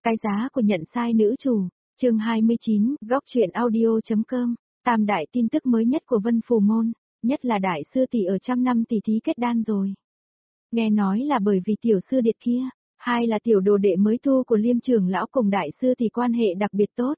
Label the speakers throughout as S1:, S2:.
S1: Cái giá của nhận sai nữ chủ, chương 29, góc truyện audio.com, tam đại tin tức mới nhất của Vân Phù Môn, nhất là đại sư tỷ ở trăm năm tỷ thí kết đan rồi. Nghe nói là bởi vì tiểu sư điệt kia, hai là tiểu đồ đệ mới thu của Liêm trưởng lão cùng đại sư tỷ quan hệ đặc biệt tốt.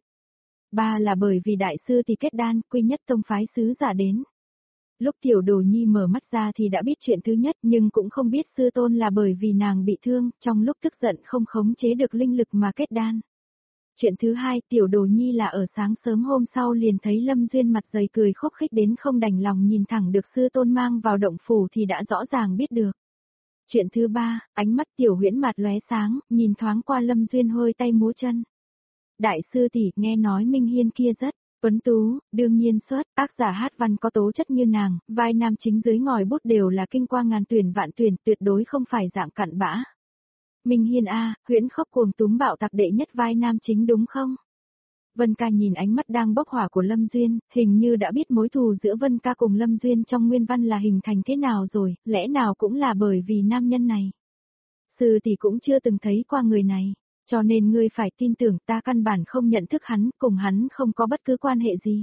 S1: Ba là bởi vì đại sư tỷ kết đan, quy nhất tông phái sứ giả đến. Lúc tiểu đồ nhi mở mắt ra thì đã biết chuyện thứ nhất nhưng cũng không biết sư tôn là bởi vì nàng bị thương, trong lúc tức giận không khống chế được linh lực mà kết đan. Chuyện thứ hai, tiểu đồ nhi là ở sáng sớm hôm sau liền thấy Lâm Duyên mặt dày cười khúc khích đến không đành lòng nhìn thẳng được sư tôn mang vào động phủ thì đã rõ ràng biết được. Chuyện thứ ba, ánh mắt tiểu huyễn mặt lóe sáng, nhìn thoáng qua Lâm Duyên hơi tay múa chân. Đại sư tỷ, nghe nói Minh Hiên kia rất tuấn tú, đương nhiên xuất, tác giả hát văn có tố chất như nàng, vai nam chính dưới ngòi bút đều là kinh qua ngàn tuyển vạn tuyển, tuyệt đối không phải dạng cặn bã. Minh Hiên a, huyễn khốc cuồng túm bạo tạc đệ nhất vai nam chính đúng không? Vân Ca nhìn ánh mắt đang bốc hỏa của Lâm Duyên, hình như đã biết mối thù giữa Vân Ca cùng Lâm Duyên trong nguyên văn là hình thành thế nào rồi, lẽ nào cũng là bởi vì nam nhân này. Sư tỷ cũng chưa từng thấy qua người này. Cho nên ngươi phải tin tưởng ta căn bản không nhận thức hắn, cùng hắn không có bất cứ quan hệ gì.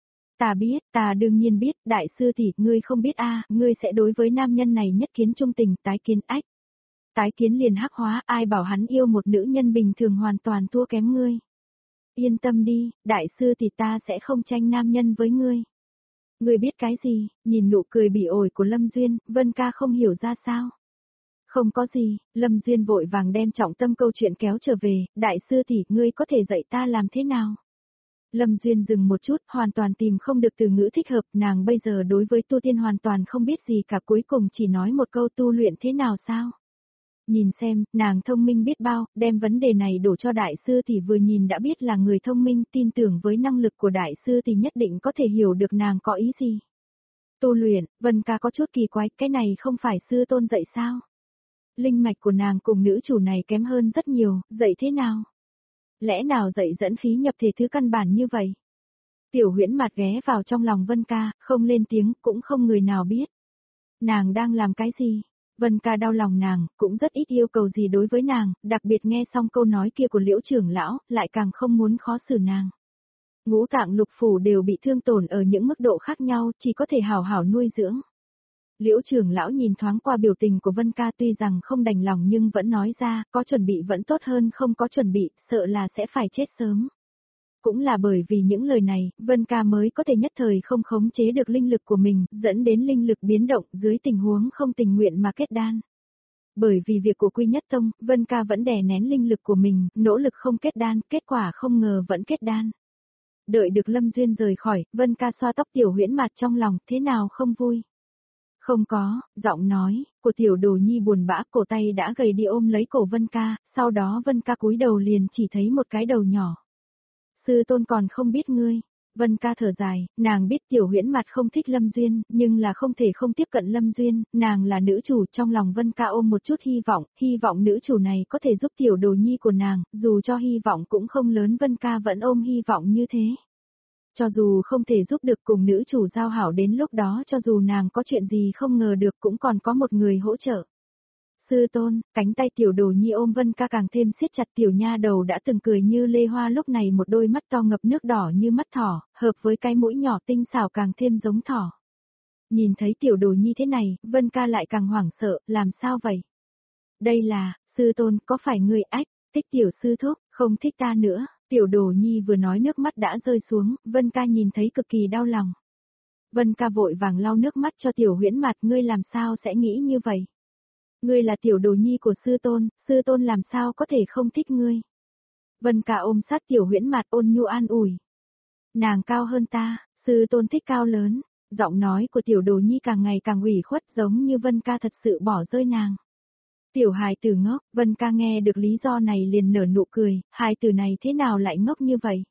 S1: Ta biết, ta đương nhiên biết, đại sư tỷ, ngươi không biết a, ngươi sẽ đối với nam nhân này nhất kiến trung tình, tái kiến ách. Tái kiến liền hắc hóa, ai bảo hắn yêu một nữ nhân bình thường hoàn toàn thua kém ngươi. Yên tâm đi, đại sư tỷ ta sẽ không tranh nam nhân với ngươi. Ngươi biết cái gì, nhìn nụ cười bỉ ổi của Lâm Duyên, Vân Ca không hiểu ra sao. Không có gì, Lâm Duyên vội vàng đem trọng tâm câu chuyện kéo trở về, đại sư tỷ, ngươi có thể dạy ta làm thế nào? Lâm Duyên dừng một chút, hoàn toàn tìm không được từ ngữ thích hợp, nàng bây giờ đối với tu tiên hoàn toàn không biết gì cả, cuối cùng chỉ nói một câu tu luyện thế nào sao? Nhìn xem, nàng thông minh biết bao, đem vấn đề này đổ cho đại sư tỷ vừa nhìn đã biết là người thông minh, tin tưởng với năng lực của đại sư tỷ nhất định có thể hiểu được nàng có ý gì. Tu luyện, Vân Ca có chút kỳ quái, cái này không phải sư tôn dạy sao? Linh mạch của nàng cùng nữ chủ này kém hơn rất nhiều, dạy thế nào? Lẽ nào dạy dẫn khí nhập thể thứ căn bản như vậy? Tiểu huyễn mặt ghé vào trong lòng Vân Ca, không lên tiếng, cũng không người nào biết. Nàng đang làm cái gì? Vân Ca đau lòng nàng, cũng rất ít yêu cầu gì đối với nàng, đặc biệt nghe xong câu nói kia của Liễu trưởng lão, lại càng không muốn khó xử nàng. Ngũ tạng lục phủ đều bị thương tổn ở những mức độ khác nhau, chỉ có thể hảo hảo nuôi dưỡng. Liễu trưởng lão nhìn thoáng qua biểu tình của Vân Ca tuy rằng không đành lòng nhưng vẫn nói ra, có chuẩn bị vẫn tốt hơn không có chuẩn bị, sợ là sẽ phải chết sớm. Cũng là bởi vì những lời này, Vân Ca mới có thể nhất thời không khống chế được linh lực của mình, dẫn đến linh lực biến động dưới tình huống không tình nguyện mà kết đan. Bởi vì việc của Quy Nhất Tông, Vân Ca vẫn đè nén linh lực của mình, nỗ lực không kết đan, kết quả không ngờ vẫn kết đan. Đợi được Lâm Duyên rời khỏi, Vân Ca xoa tóc tiểu huyễn mặt trong lòng, thế nào không vui. Không có, giọng nói của tiểu đồ nhi buồn bã, cổ tay đã gầy đi ôm lấy cổ Vân Ca, sau đó Vân Ca cúi đầu liền chỉ thấy một cái đầu nhỏ. Sư tôn còn không biết ngươi. Vân Ca thở dài, nàng biết tiểu huyễn mặt không thích Lâm Duyên, nhưng là không thể không tiếp cận Lâm Duyên, nàng là nữ chủ, trong lòng Vân Ca ôm một chút hy vọng nữ chủ này có thể giúp tiểu đồ nhi của nàng, dù cho hy vọng cũng không lớn, Vân Ca vẫn ôm hy vọng như thế. Cho dù không thể giúp được cùng nữ chủ giao hảo đến lúc đó, cho dù nàng có chuyện gì không ngờ được cũng còn có một người hỗ trợ. Sư tôn, cánh tay tiểu đồ nhi ôm Vân Ca càng thêm siết chặt, tiểu nha đầu đã từng cười như lê hoa lúc này một đôi mắt to ngập nước đỏ như mắt thỏ, hợp với cái mũi nhỏ tinh xảo càng thêm giống thỏ. Nhìn thấy tiểu đồ nhi thế này, Vân Ca lại càng hoảng sợ, làm sao vậy? Đây là, sư tôn, có phải người ách, thích tiểu sư thúc, không thích ta nữa? Tiểu đồ nhi vừa nói nước mắt đã rơi xuống, Vân Ca nhìn thấy cực kỳ đau lòng. Vân Ca vội vàng lau nước mắt cho tiểu huyễn mặt, ngươi làm sao sẽ nghĩ như vậy? Ngươi là tiểu đồ nhi của sư tôn làm sao có thể không thích ngươi? Vân Ca ôm sát tiểu huyễn mặt ôn nhu an ủi. Nàng cao hơn ta, sư tôn thích cao lớn, giọng nói của tiểu đồ nhi càng ngày càng ủy khuất giống như Vân Ca thật sự bỏ rơi nàng. Tiểu hài tử ngốc, Vân Ca nghe được lý do này liền nở nụ cười, hài tử này thế nào lại ngốc như vậy?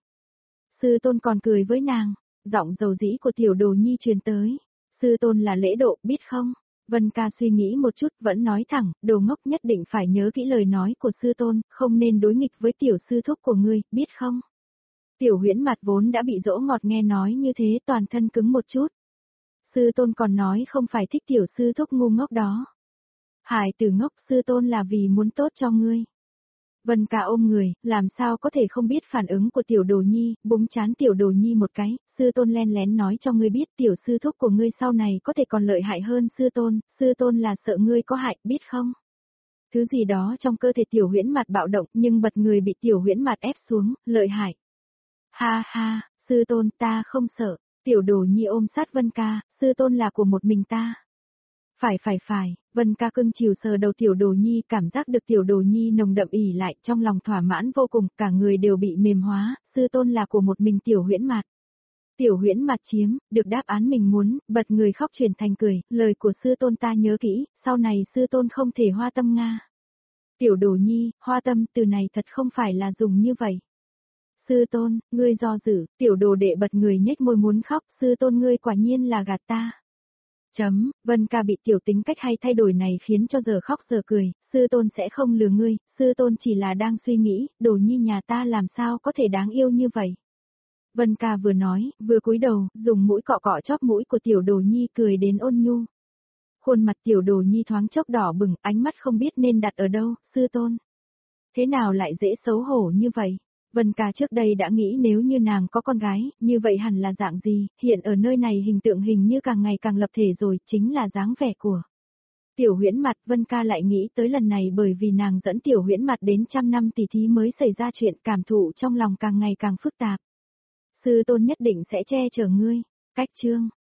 S1: Sư tôn còn cười với nàng, giọng dầu dĩ của tiểu đồ nhi truyền tới. Sư tôn là lễ độ, biết không? Vân Ca suy nghĩ một chút vẫn nói thẳng, đồ ngốc nhất định phải nhớ kỹ lời nói của sư tôn, không nên đối nghịch với tiểu sư thúc của ngươi, biết không? Tiểu huyễn mặt vốn đã bị dỗ ngọt nghe nói như thế toàn thân cứng một chút. Sư tôn còn nói không phải thích tiểu sư thúc ngu ngốc đó. Hải tử ngốc, sư tôn là vì muốn tốt cho ngươi. Vân ca ôm người, làm sao có thể không biết phản ứng của tiểu đồ nhi, búng chán tiểu đồ nhi một cái, sư tôn len lén nói cho ngươi biết tiểu sư thúc của ngươi sau này có thể còn lợi hại hơn sư tôn là sợ ngươi có hại, biết không? Thứ gì đó trong cơ thể tiểu huyễn mặt bạo động nhưng bật người bị tiểu huyễn mặt ép xuống, lợi hại. Ha ha, sư tôn ta không sợ, tiểu đồ nhi ôm sát Vân ca, sư tôn là của một mình ta. Phải, Vân ca cưng chiều sờ đầu tiểu đồ nhi, cảm giác được tiểu đồ nhi nồng đậm ỉ lại, trong lòng thỏa mãn vô cùng, cả người đều bị mềm hóa, sư tôn là của một mình tiểu huyễn mạt. Tiểu huyễn mặt chiếm, được đáp án mình muốn, bật người khóc chuyển thành cười, lời của sư tôn ta nhớ kỹ, sau này sư tôn không thể hoa tâm Nga. Tiểu đồ nhi, hoa tâm từ này thật không phải là dùng như vậy. Sư tôn, ngươi do dự, tiểu đồ đệ bật người nhếch môi muốn khóc, sư tôn ngươi quả nhiên là gạt ta. Vân ca bị tiểu tính cách hay thay đổi này khiến cho giờ khóc giờ cười, sư tôn sẽ không lừa ngươi, sư tôn chỉ là đang suy nghĩ, đồ nhi nhà ta làm sao có thể đáng yêu như vậy. Vân ca vừa nói, vừa cúi đầu, dùng mũi cọ cọ chóp mũi của tiểu đồ nhi cười đến ôn nhu. Khuôn mặt tiểu đồ nhi thoáng chốc đỏ bừng, ánh mắt không biết nên đặt ở đâu, sư tôn. Thế nào lại dễ xấu hổ như vậy? Vân ca trước đây đã nghĩ nếu như nàng có con gái, như vậy hẳn là dạng gì, hiện ở nơi này hình tượng hình như càng ngày càng lập thể rồi, chính là dáng vẻ của tiểu huyễn mặt. Vân ca lại nghĩ tới lần này bởi vì nàng dẫn tiểu huyễn mặt đến 100 năm tỷ thí mới xảy ra chuyện, cảm thụ trong lòng càng ngày càng phức tạp. Sư tôn nhất định sẽ che chở ngươi. Cách chương